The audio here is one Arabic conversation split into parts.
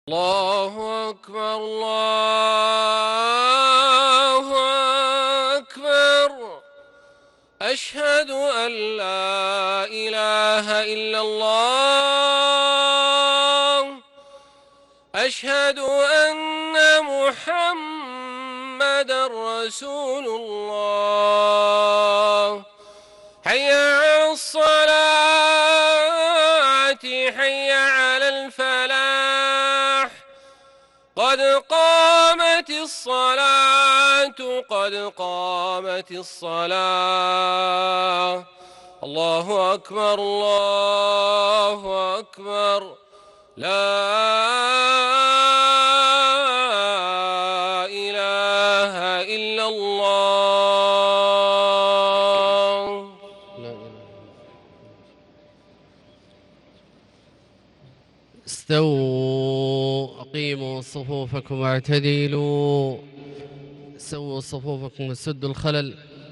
الله أكبر الله أكبر. أشهد أن لا إله إلا الله. أشهد أن محمدًا رسول الله. حي على الصلاة حي على الفلاح. قد قامت الصلاة قد قامت الصلاة. الله أكبر الله أكبر. لا إله إلا الله. لا إله. استووا أقيموا صفوفكم واعتدلوا. سووا صفوفكم وسدوا الخلل.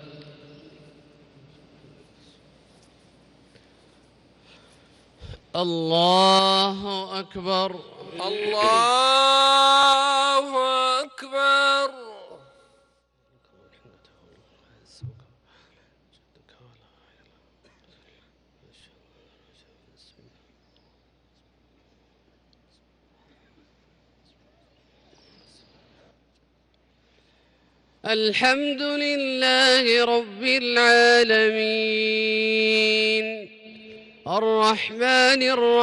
الله أكبر الله أكبر. الحمد لله رب العالمين الرحمن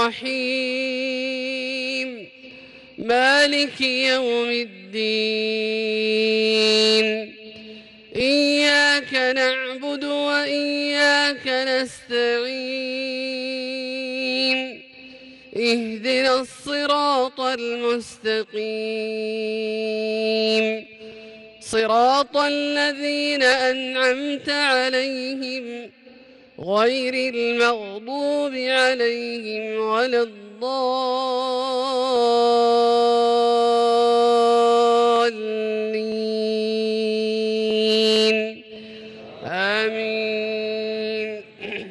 الرحيم مالك يوم الدين. إياك نعبد وإياك نستعين. اهدنا الصراط المستقيم صراط الذين أنعمت عليهم غير المغضوب عليهم ولا الضالين. آمين.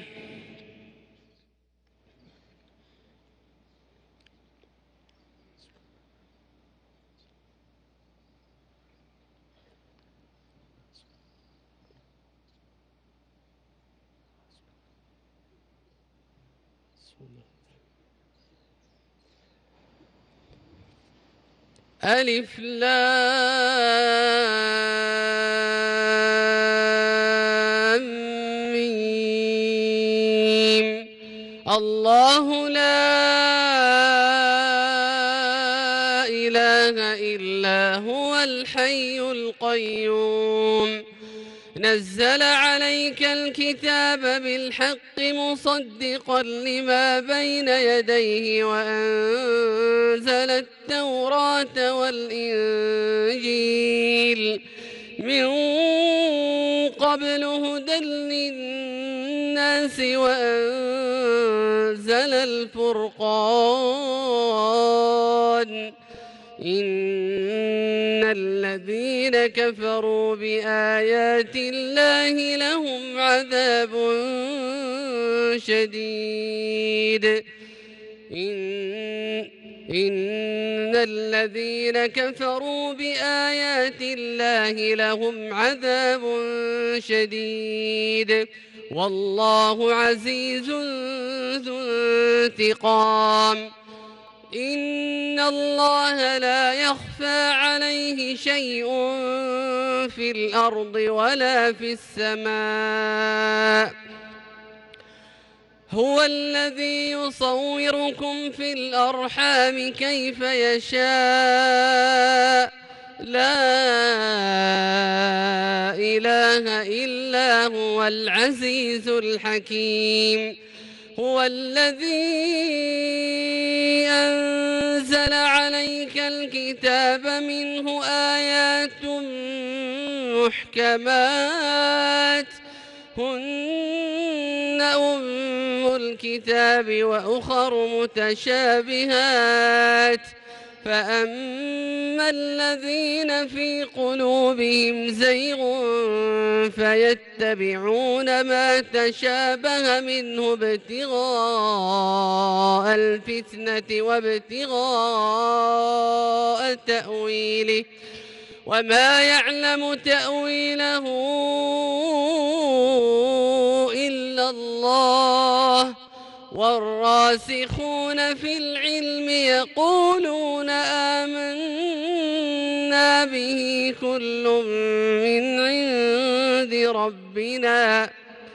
ألف لام ميم. الله لا إله إلا هو الحي القيوم نزل عليك الكتاب بالحق مصدقا لما بين يديه وأنزل التوراة والإنجيل من قبل هدى للناس وأنزل الفرقان. إن الذين كفروا بآيات الله لهم عذاب شديد. إن الذين كفروا بآيات الله لهم عذاب شديد والله عزيز ذو انتقام. إن الله لا يخفى عليه شيء في الأرض ولا في السماء. هو الذي يصوركم في الأرحام كيف يشاء. لا إله إلا هو العزيز الحكيم. هو الذي أنزل عليك الكتاب منه آيات محكمات هن أم الكتاب وأخر متشابهات فأما الذين في قلوبهم زيغ فيتبعون ما تشابه منه ابتغاء الفتنة وابتغاء تأويله وما يعلم تأويله إلا الله والراسخون في العلم يقولون آمنا به كل من عند ربنا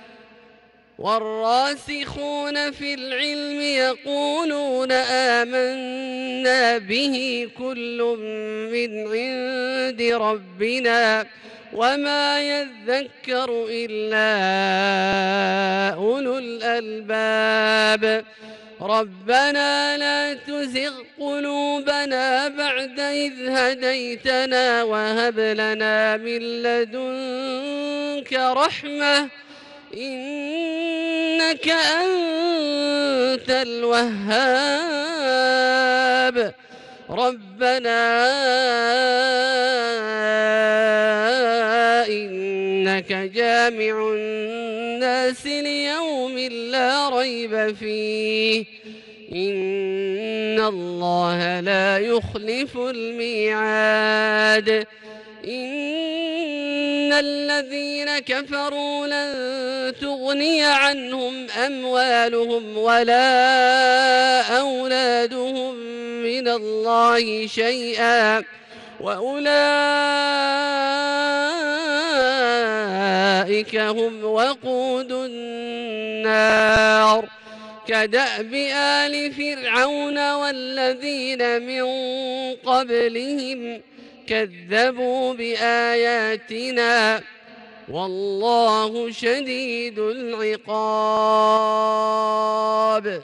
والراسخون في العلم يقولون آمنا به كل من عند ربنا وما يذكر إلا أولو الألباب ربنا لا تزغ قلوبنا بعد إذ هديتنا وهب لنا من لدنك رحمة إنك أنت الوهاب ربنا إنك جامع الناس ليوم لا ريب فيه إن الله لا يخلف الميعاد إن الذين كفروا لن تغني عنهم أموالهم ولا أولادهم من الله شيئا وأولئك هم وقود النار كدأب آل فرعون والذين من قبلهم كذبوا بآياتنا والله شديد العقاب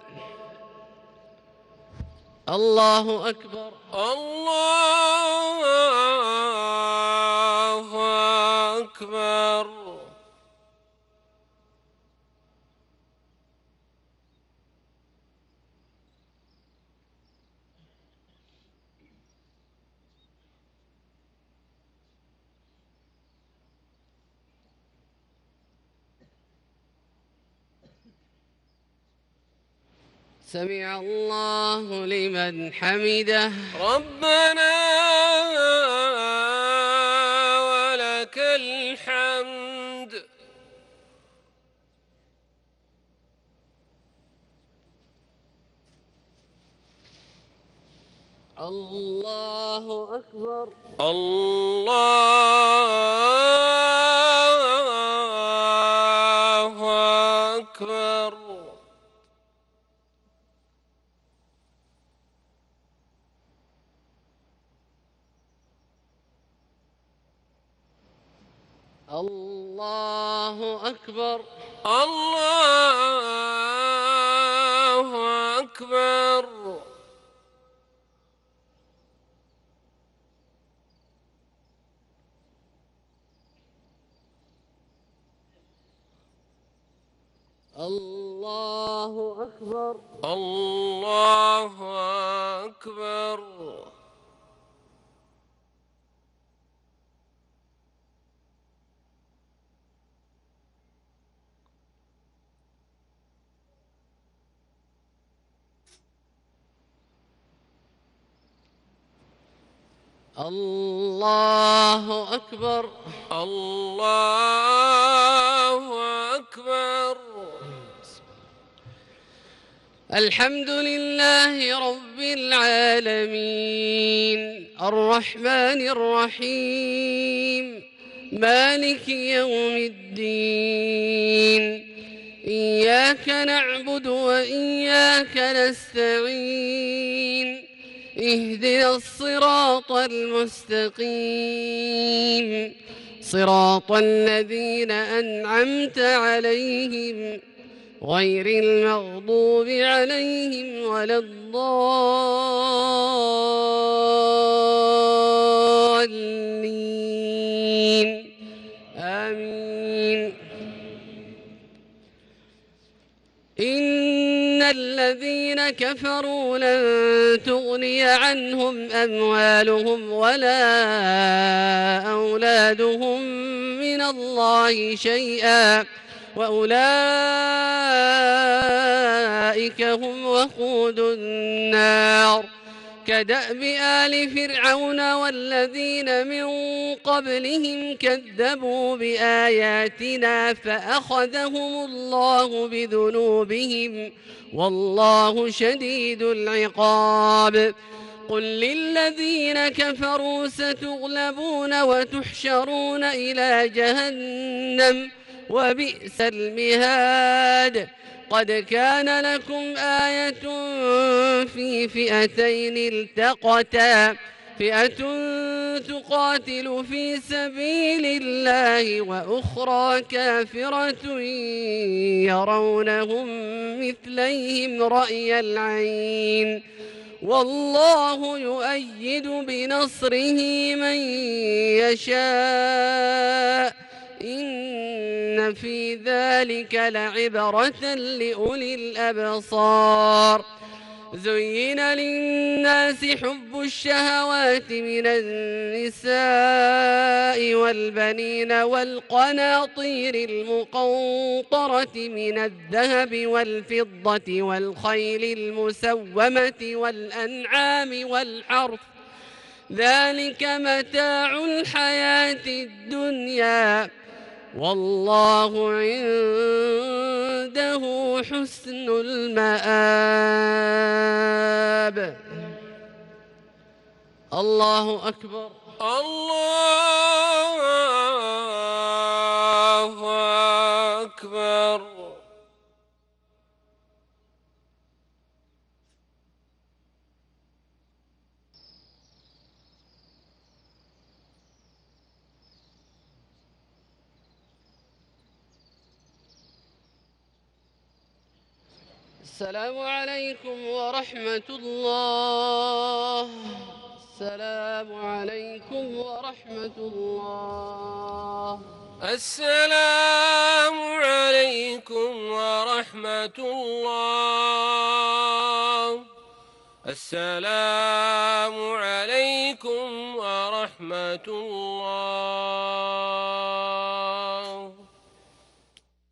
الله أكبر الله أكبر. سمع الله لمن حمده ربنا ولك الحمد. الله أكبر الله أكبر. الله أكبر الله أكبر. الله أكبر الله أكبر. الله أكبر الله أكبر. الحمد لله رب العالمين الرحمن الرحيم مالك يوم الدين إياك نعبد وإياك نستعين اهدنا الصراط المستقيم صراط الذين أنعمت عليهم غير المغضوب عليهم ولا الضالين آمين إن الذين كفروا لن تغني عنهم أموالهم ولا أولادهم من الله شيئا وأولئك هم وقود النار. كدأب آل فرعون والذين من قبلهم كذبوا بآياتنا فأخذهم الله بذنوبهم والله شديد العقاب. قل للذين كفروا ستغلبون وتحشرون إلى جهنم وبئس المهاد. قد كان لكم آية في فئتين التقتا فئة تقاتل في سبيل الله وأخرى كافرة يرونهم مثليهم رأي العين والله يؤيد بنصره من يشاء إن في ذلك لعبرة لأولي الأبصار. زين للناس حب الشهوات من النساء والبنين والقناطير المقنطرة من الذهب والفضة والخيل المسومة والأنعام والحرث ذلك متاع الحياة الدنيا والله عنده حسن المآب. الله أكبر. الله أكبر. السلام عليكم ورحمة الله. السلام عليكم ورحمة الله. السلام عليكم ورحمة الله. السلام عليكم ورحمة الله.